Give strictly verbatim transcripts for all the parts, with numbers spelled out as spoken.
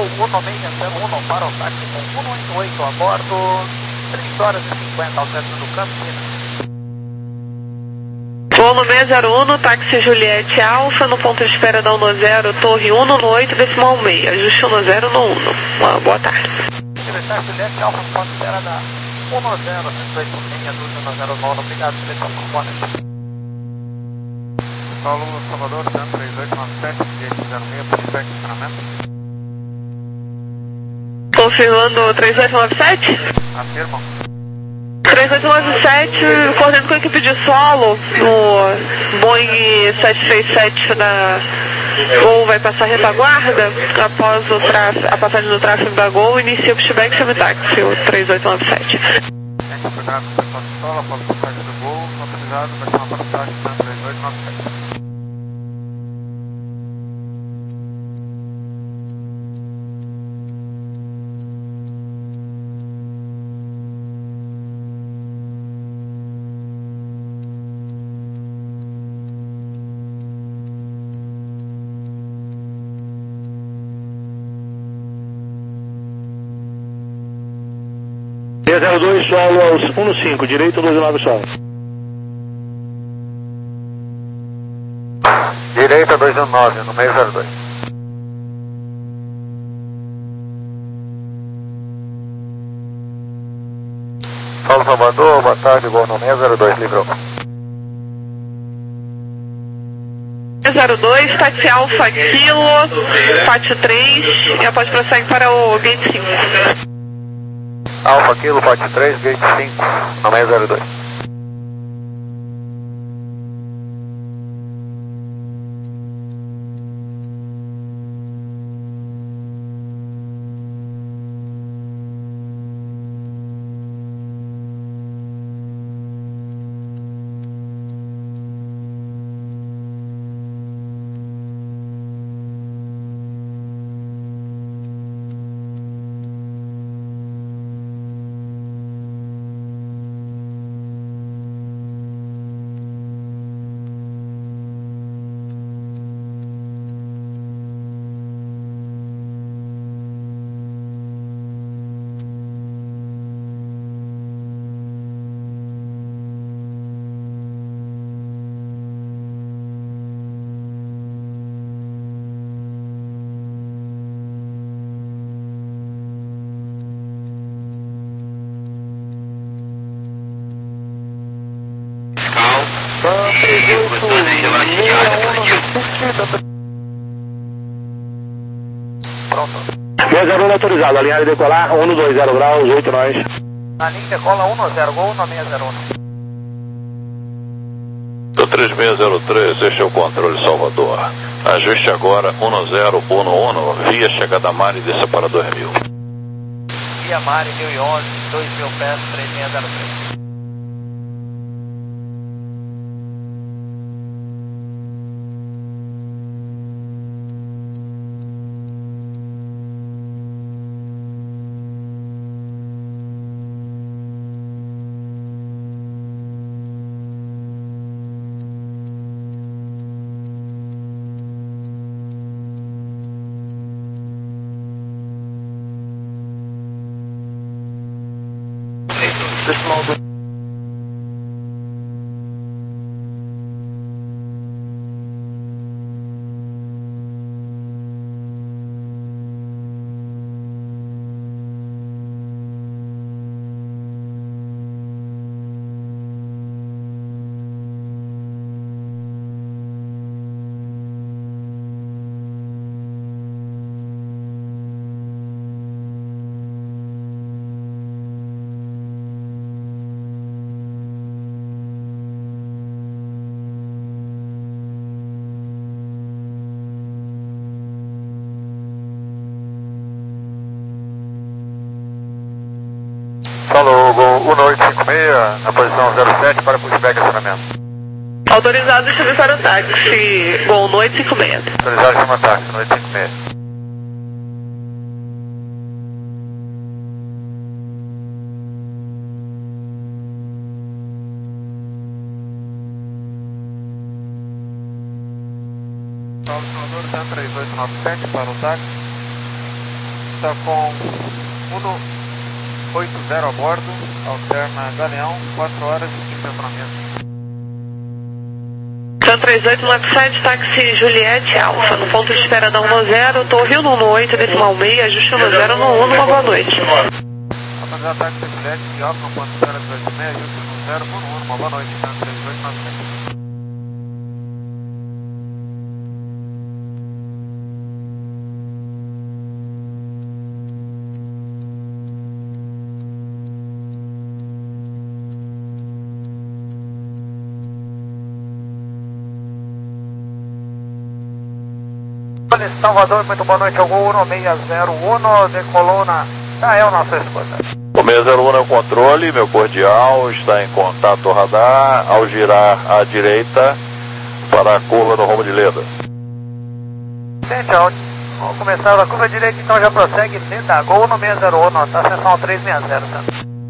um seis zero um para o táxi com cento e oitenta e oito a bordo, três horas e cinquenta ao centro do Campinas. Voo no seis zero um, táxi Juliette Alfa, no ponto de espera da um zero, torre um no oito, decimal seis, ajuste um zero no um. Uma boa tarde. Secretário Juliette Alfa, no ponto de espera da um zero, cento e oito seis, ajuste um zero nove, obrigado, seleção componente. Paulo Salvador, Centro três oito nove sete, gate zero seis, pushback funcionamento. Confirmando três oito nove sete? Afirmam. três oito nove sete, coordenando com a equipe de solo, no Boeing sete três sete da Gol vai passar retaguarda, após o tráfego, a passagem do tráfego da Gol, inicia o pushback chame táxi, o três oito nove sete. Gente, programa do pessoal de solo, após a passagem do Gol, autorizado, vai ser uma passagem Centro três oito nove sete. seis zero dois, solo aos um cinco, direito dois nove solo. Direita dois nove, no seis zero dois. Paulo Salvador, boa tarde, Gol no seis zero dois, livrou. seis zero dois, táxi Alfa Kilo, pátio três, e após prossegue para o gate cinco. Alfa Kilo, pátio três, gate cinco, no seis zero dois. seis zero um autorizado, alinhar e decolar, um dois zero graus, oito nós. Na linha decola um zero, Gol no seis zero um. Do três seis zero três, este é o controle Salvador. Ajuste agora um zero um um, via chegada Mari e desça para dois mil. Via Mari mil e onze, dois mil pés, três seis zero três. Falou, Gol um oito cinco seis, na posição zero sete para pushback e acionamento. Autorizado a subir para o táxi, Gol no oito cinco seis. Autorizado a chamar táxi, no oito cinco seis. Paulo Salvador, Centro três oito nove sete para o táxi. Delta com cento e oitenta a bordo, alterna Galeão, quatro horas de temperamento. cento e trinta e oito nove sete, táxi Juliette Alfa, no ponto de espera da um zero, Torre um oito, decimal seis, ajuste um zero no um, uma boa noite. Autorizado táxi Juliette Alfa, no ponto de espera dezoito seis, ajuste um zero no um, uma boa noite, cento e trinta e oito nove sete. Salvador, muito boa noite, ao Gol um seis zero um, decolou na Israel, nossa escuta. O seis zero um é o controle, meu cordial, está em contato radar, ao girar à direita para a curva do rumo de Leda. Gente, ao, ao começar a curva direita, então já prossegue Leda, Gol no seis zero um, tá ascensão três seis zero, tá?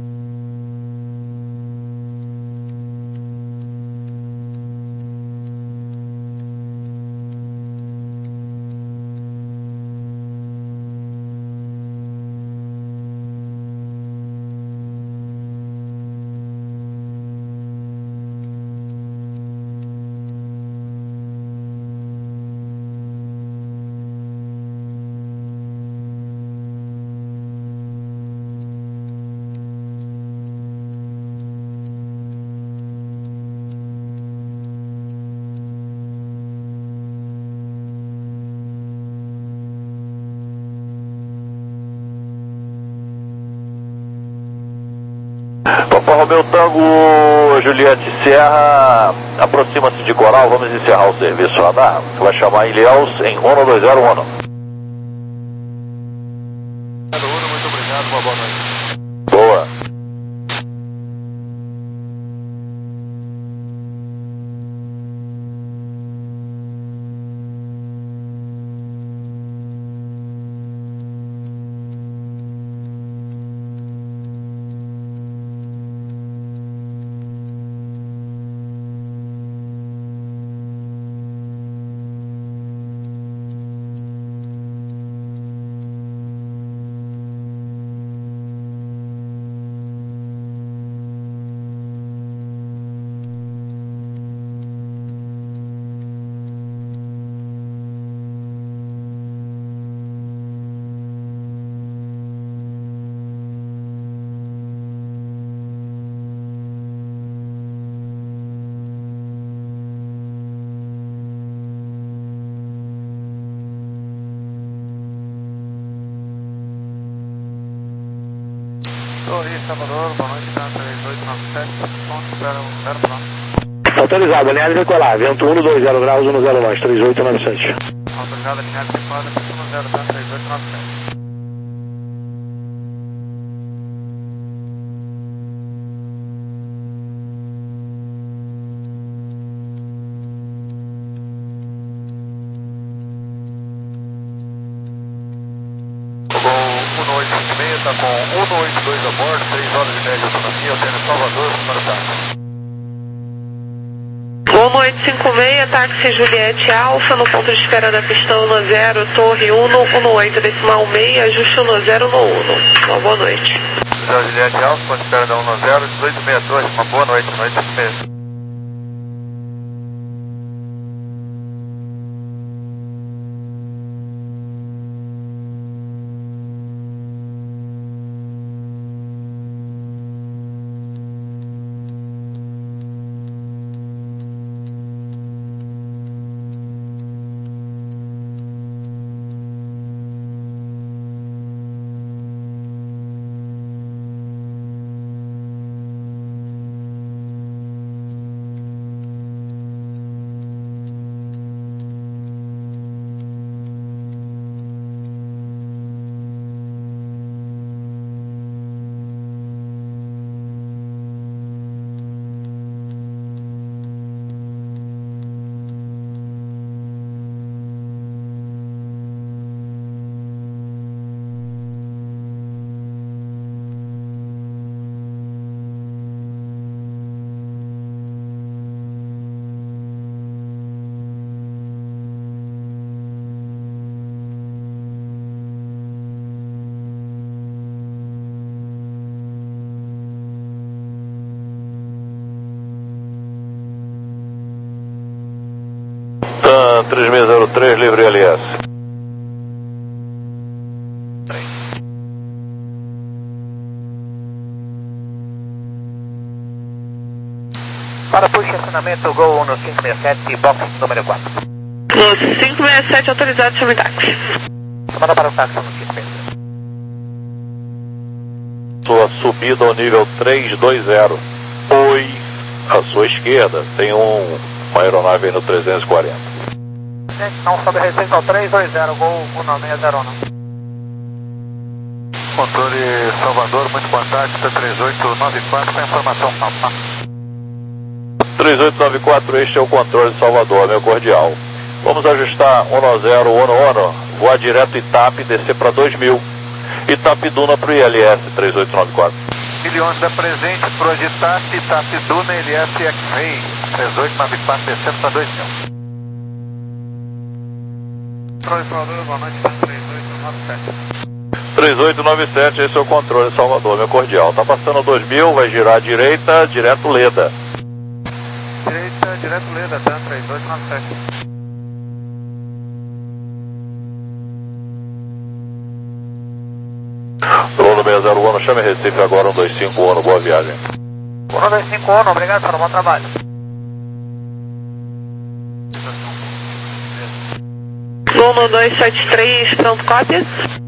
Papa Romeu Tango, Juliette Serra, aproxima-se de Coral, vamos encerrar o serviço radar, que vai chamar Ilhéus em um dois zero um. Muito obrigado, uma boa noite. Boa. Torre Salvador, boa noite, cento e trinta e oito nove sete, ponto de espera um zero pronto. Autorizado, alinhado e decolar, vento um dois zero graus, um zero nove, três oito nove sete. Autorizado, alinhado e decolado, um zero cento e trinta e oito nove sete. um oito cinco seis, está com um oito dois a bordo, três horas e meia de autonomia, alterne Salvador, para o táxi. um oito cinco seis, táxi Juliette Alfa, no ponto de espera da pista um zero, Torre um um oito, decimal seis, ajuste um zero no um. Uma boa noite. Juliette Alfa, ponto de espera da um zero, dezoito sessenta e dois, uma boa noite, noite mesmo. Duna três seis zero três, livre L S. Para push estacionamento Gol no cinco seis sete, box número quatro. No cinco seis sete autorizado, chame táxi. Manda para o táxi no cinco seis sete. Sua subida ao nível trezentos e vinte. Oi, à sua esquerda tem um, uma aeronave aí no trezentos e quarenta. Não sobe receita ao trezentos e vinte, Gol um nove seis zero um. Controle Salvador, muito boa tarde, T três oito nove quatro, com a informação Papa. três oito nove quatro, este é o controle de Salvador, meu cordial. Vamos ajustar um nove zero, Ono Ono, voar direto Itap, descer para dois mil. Itap Duna para o I L S três oito nove quatro. Milhões da presente, pro Itap, Itap Duna, L S X-Ray, três oito nove quatro, descendo para dois mil. Controle Salvador, boa noite, três oito nove sete. três oito nove sete, esse é o controle de Salvador, meu cordial. Tá passando dois mil, vai girar à direita, direto Leda. Direita, direto Leda, tá? três oito nove sete. Ono seis zero um, chame Recife agora, um dois cinco Ono, boa viagem. um dois cinco Ono, obrigado pelo bom trabalho. Ono dois sete três, pronto, cópia.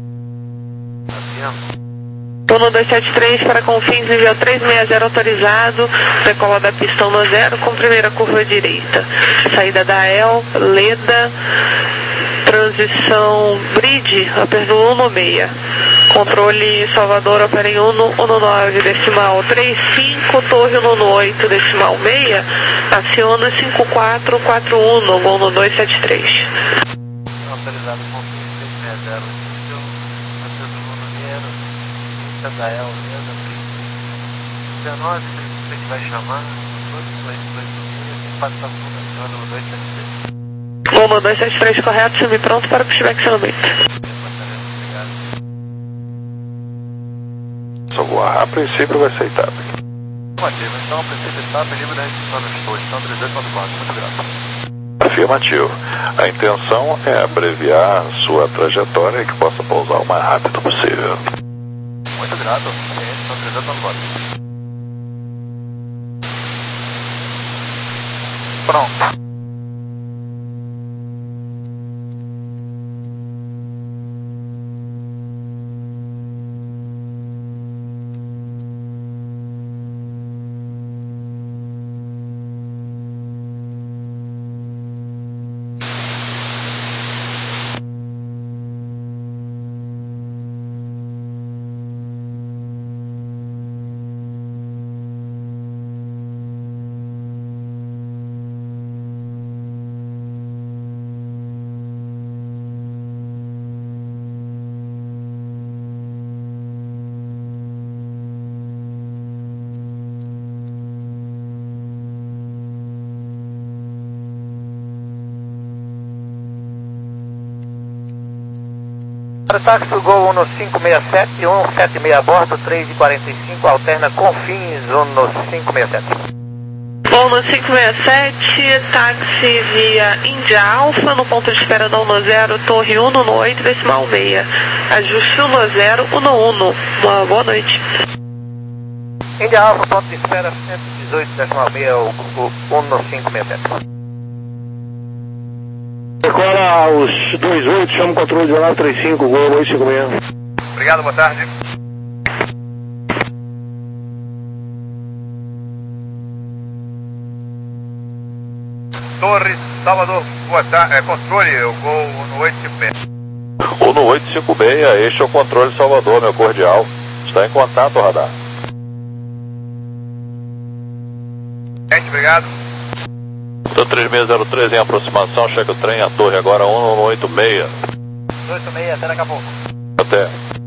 Ono dois sete três para Confins, nível trezentos e sessenta autorizado, decola da pista um zero com primeira curva direita. Saída da E L, Leda, transição Bridge, aperto um seis. Controle Salvador, opera em um nove decimal três cinco, torre um oito decimal seis, aciona cinco quatro quatro um, Gol no dois sete três. Autorizado com três seis zero, da E L, dezenove, você que vai chamar, dois dois dois, passa a fundo, no dois sete três. Gol no dois sete três, correto, chame pronto para o pushback acionamento. Se eu voar, a princípio vai aceitar. Afirmativo, então a princípio está pedido da restrição no estúdio, então três oito nove quatro, muito grato. Afirmativo. A intenção é abreviar sua trajetória e que possa pousar o mais rápido possível. Muito grato, então três oito nove quatro. Pronto. Táxi Gol um cinco seis sete, um sete seis a bordo, três e quarenta e cinco, alterna Confins um cinco seis sete. Gol no cinco seis sete, táxi via Índia Alfa, no ponto de espera da um zero, torre um oito decimal seis. Ajuste um zero, um um. Uma boa noite. Índia Alfa, ponto de espera cento e dezoito decimal seis, o um cinco seis sete. Decola os dois oito, chama o controle de nove três cinco, Gol oito cinco seis. Obrigado, boa tarde. Torre Salvador, boa tarde, é, controle, o Gol no oito cinco seis. O no oito cinco seis, este é o controle de Salvador, meu cordial. Está em contato, radar. Gente, obrigado. Do três seis zero três em aproximação, chega o trem, a torre agora um oito seis. oito seis, até daqui a pouco. Até.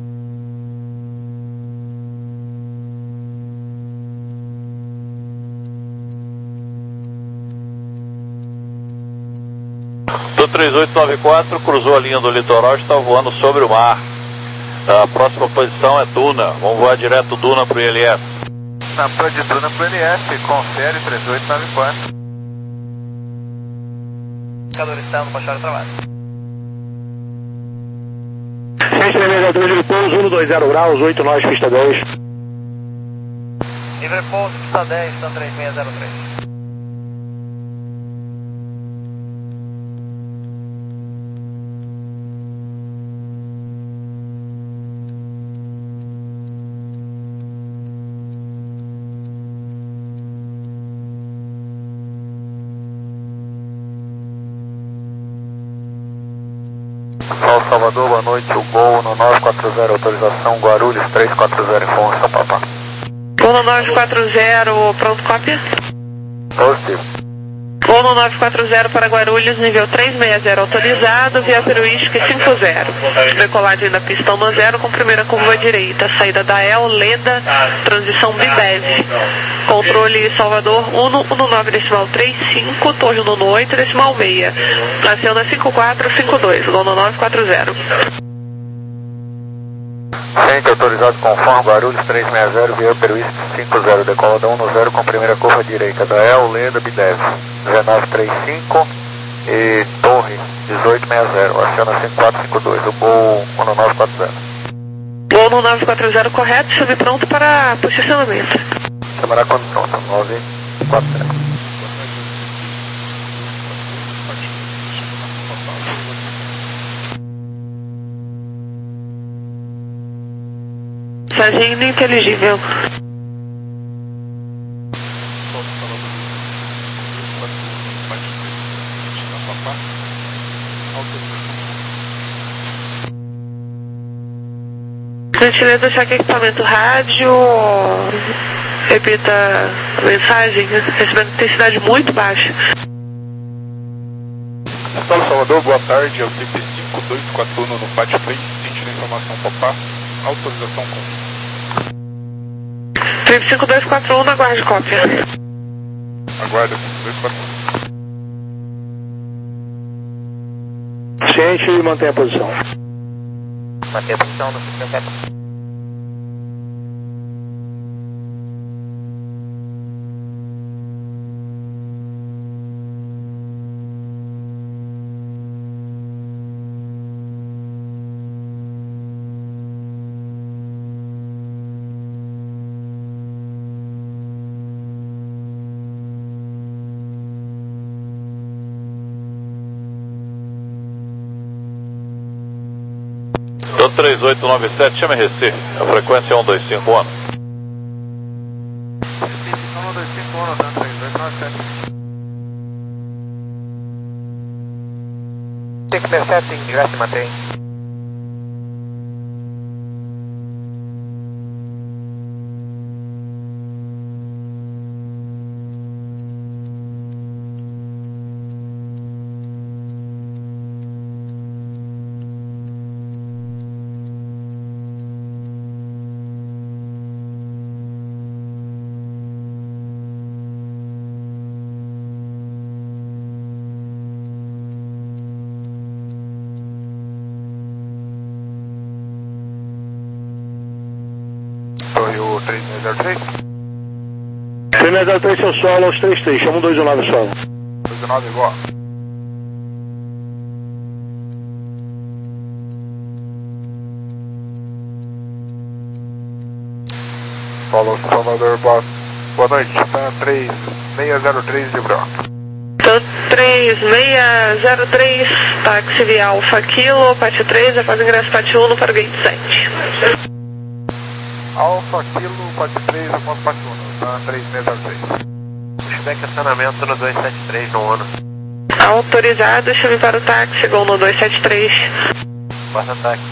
Do três oito nove quatro, cruzou a linha do litoral, está voando sobre o mar. A próxima posição é Duna, vamos voar direto Duna para o I L S. Na Pro de Duna para o L S, confere três oito nove quatro. Indicador externo, baixar o trabalho. seis três seis dois de pouso, um dois zero graus, oito nove, pista dez. Livre pouso, pista dez, então três seis zero três. Sol Salvador, boa noite, o Gol no nove quatro zero, autorização Guarulhos três quatro zero, informação papá. Gol no nove quatro zero, pronto, cópia? Positivo. Gol no nove quatro zero para Guarulhos, nível três seis zero, autorizado, via peruística cinco zero. Decolagem da pista um zero com primeira curva à direita, saída da El, Leda, transição Bidev. Controle Salvador um no nove decimal trinta e cinco, Torre um no oito decimal seis. Aciona cinco quatro cinco dois, gol no nove quatro zero. Centro autorizado conforme Guarulhos três seis zero, via peruística cinco zero, decolada um zero com primeira curva à direita, da El, Leda, Bidev. dezenove trinta e cinco e Torre dezoito sessenta, aciona cinco quatro cinco dois, o Gol um nove quatro zero. Gol no nove quatro zero correto, chame pronto para posicionamento. Chamará quando pronto, nove quatro zero. Mensagem ininteligível. Gentileza, cheque equipamento rádio. Repita a mensagem, recebendo intensidade muito baixa. Estado Salvador, boa tarde, é o T P cinco dois quatro um no pátio três, sentindo a informação papá, autorização com... T P cinco dois quatro um, na guarda de cópia. Aguarda, cinco dois quatro um. Ciente e mantém a posição. Manter a posição no sistema. três oito nove sete, chame Recife, a frequência é um dois cinco um. um dois cinco um, tá? três oito nove sete. Tem que ter setting, já se mantém. Torre o três seis zero três. três seis zero três, seu solo aos três três, chama um dois nove solo. dois nove igual. Falou, Salvador, boa, boa noite, tá três seis zero três de Brock. três seis zero três, táxi via Alfa Kilo, pátio três, já faz ingresso pátio um para o gate sete. Alfa Kilo, pátio três, eu posso pátio um, tá três seis zero três. Pushback acionamento no dois sete três no ONU. Autorizado, chame para o táxi, gol no dois sete três. Passa táxi.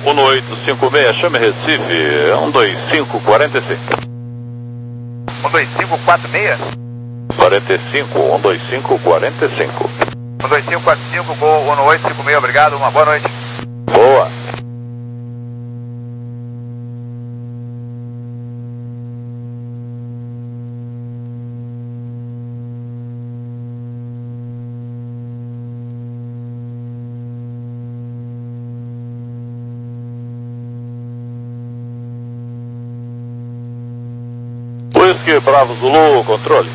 um oito cinco seis, chame Recife, um dois cinco quatro cinco. um dois cinco quatro seis? quarenta e cinco, um dois cinco quatro cinco. um dois cinco quatro cinco, Gol um oito cinco seis, obrigado, uma boa noite. Boa. Whisky Bravo Zulu, controle.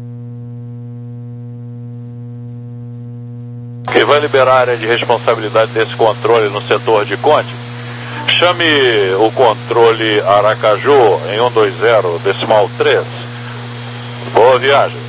Quem vai liberar a área de responsabilidade desse controle no setor de Conde, chame o controle Aracaju em um dois zero, decimal três. Boa viagem.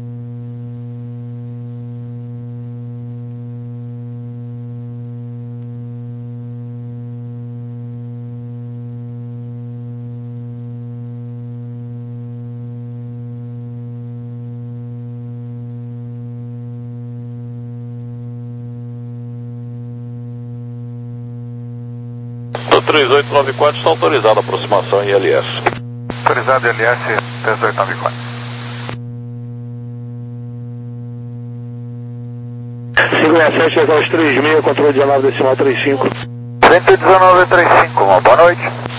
três oito nove quatro está autorizada a aproximação em I L S. Autorizado I L S três oito nove quatro. cinco seis sete, chega aos três seis, controle dezenove decimal trinta e cinco. cento e dezenove trinta e cinco, uma boa noite.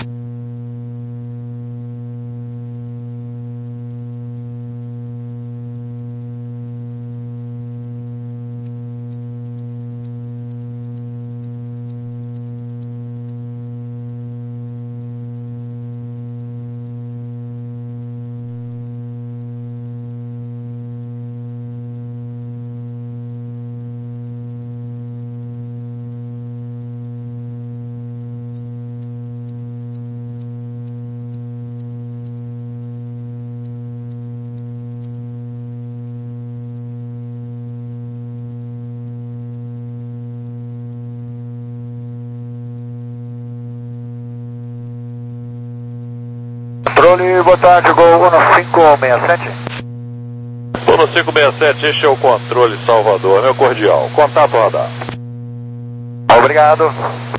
Controle, boa tarde, Gol um cinco seis sete. um cinco seis sete, este é o controle Salvador, meu cordial. Contato radar. Obrigado.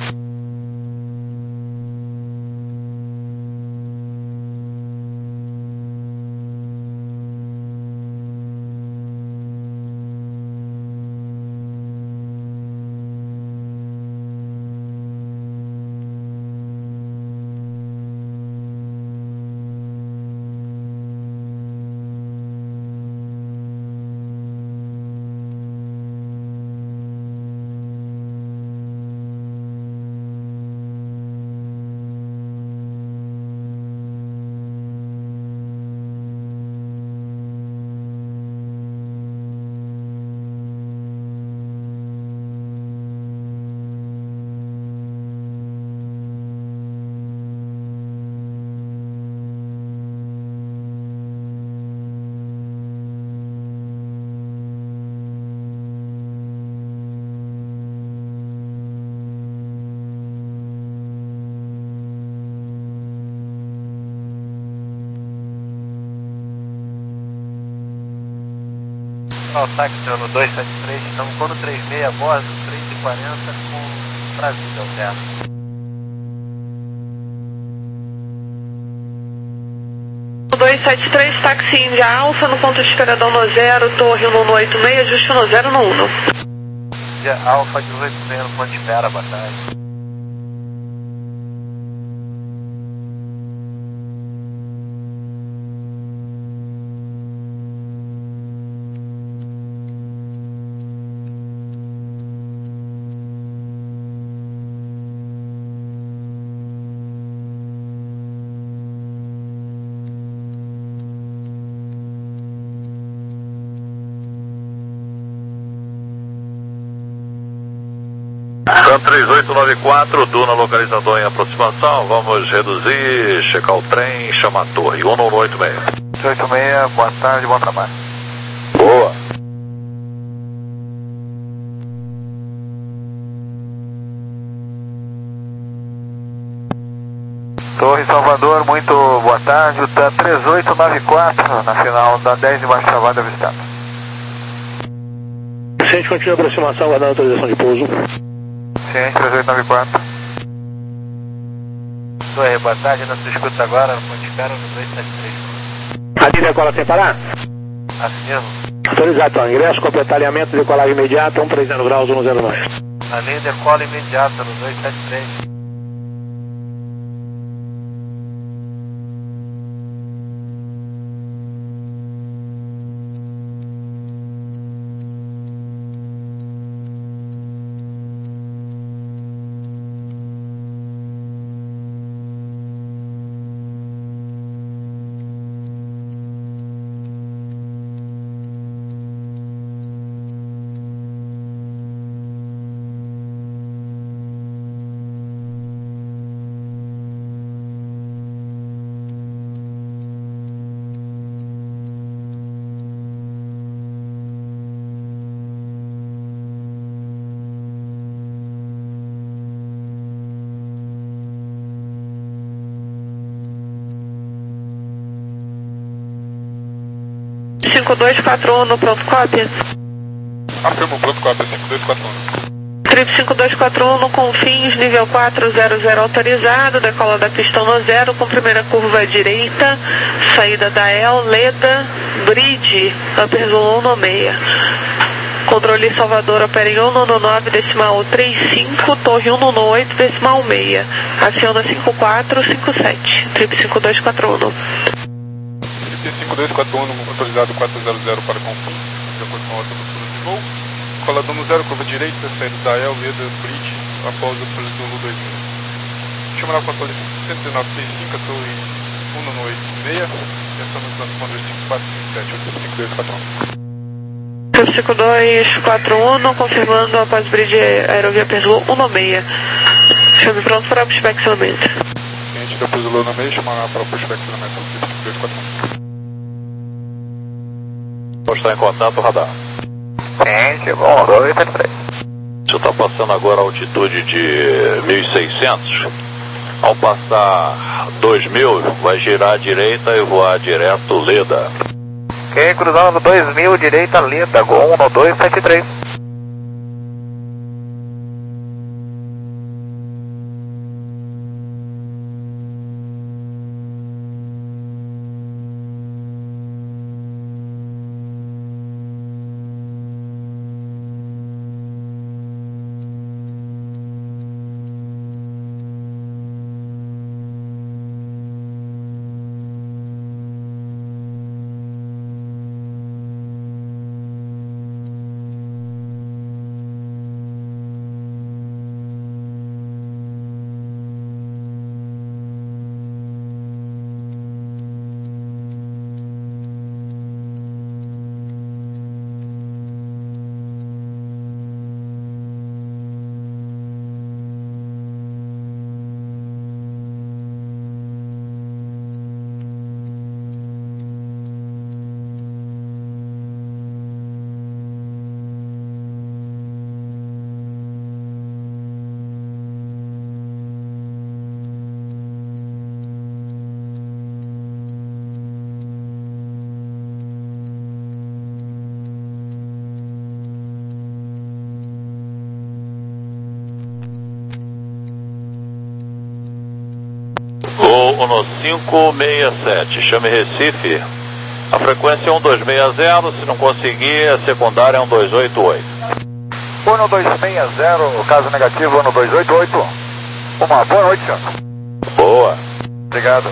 Táxi no dois sete três, estamos com o trinta e seis a bordo, três e quarenta com Brasília alterno. dois sete três, táxi Índia Alfa, no ponto de esperadão no zero, torre no oito seis, ajuste no zero no um. Índia Alfa de oito seis no ponto de espera, boa tarde. três oito nove quatro, Duna localizador em aproximação, vamos reduzir, checar o trem, chamar a torre, um um oito seis. oito seis, boa tarde, bom trabalho. Boa. Torre Salvador, muito boa tarde, o TAM três oito nove quatro, na final da dez de baixo travado avistado. Ciente, continua a aproximação, aguardando a autorização de pouso. Ciente, três oito nove quatro. Torre, boa tarde, nós escuta agora, ponte espera no dois sete três. Ali decola sem parar? Assim mesmo. Autorizado, então. Ingresso, completar alinhamento, decolagem imediata, um três zero graus, um zero nove. Ali decola imediata no dois sete três. cinco dois quatro um no pronto cópia. Afirmo, pronto cópia, cinco dois quatro um. Trip cinco dois quatro um no Confins, nível quatro zero zero autorizado, decola da pista no zero, com primeira curva à direita, saída da El, Leda, Bridge, Upper Zulu um seis. Controle Salvador, opera em um nove nove, decimal trinta e cinco, torre um nove oito, decimal seis. Aciona cinco quatro cinco sete, Trip cinco dois quatro um. cinco dois quatro um, autorizado quatro zero zero para Confins, de acordo com a outra postura de voo. Colador no zero, curva direita, saída da El, Leda, Bridge, após o Zulu dois mil. Chama na controle cento e nove sessenta e cinco, torre um nove oito seis, e aciona os transponders cinco quatro cinco sete, cinco dois quatro um. cinco dois quatro um, confirmando após Bridge Aerovia Perzulu um seis. Chame pronto para pushback filamento. Cliente da Perzulu um seis, chama para pushback filamento, cinco dois quatro um. Pode estar em contato, radar. Cliente, bom, dois sete três. Você está passando agora a altitude de mil e seiscentos. Ao passar dois mil, vai girar à direita e voar direto Leda. Ok, cruzando dois mil, direita Leda, Gol um no dois sete três. Gol um cinco seis sete, chame Recife. A frequência é um dois seis zero, se não conseguir, a secundária é um dois oito oito. um dois seis zero, caso negativo, um dois oito oito. Uma boa noite, senhor. Boa. Obrigado.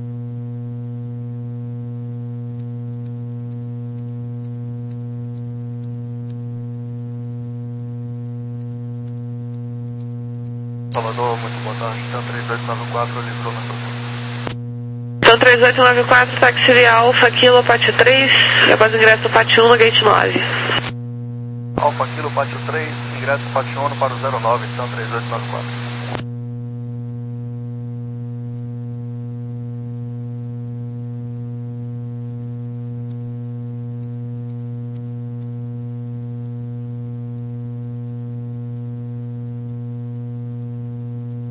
Salvador, muito boa tarde. Então três oito nove quatro, livrou na sua. Então três oito nove quatro, táxi via Alfa Kilo, pátio três, e após ingresso do pátio um no gate nove. Alfa Kilo, pátio três, ingresso pátio um para o zero nove, então três oito nove quatro.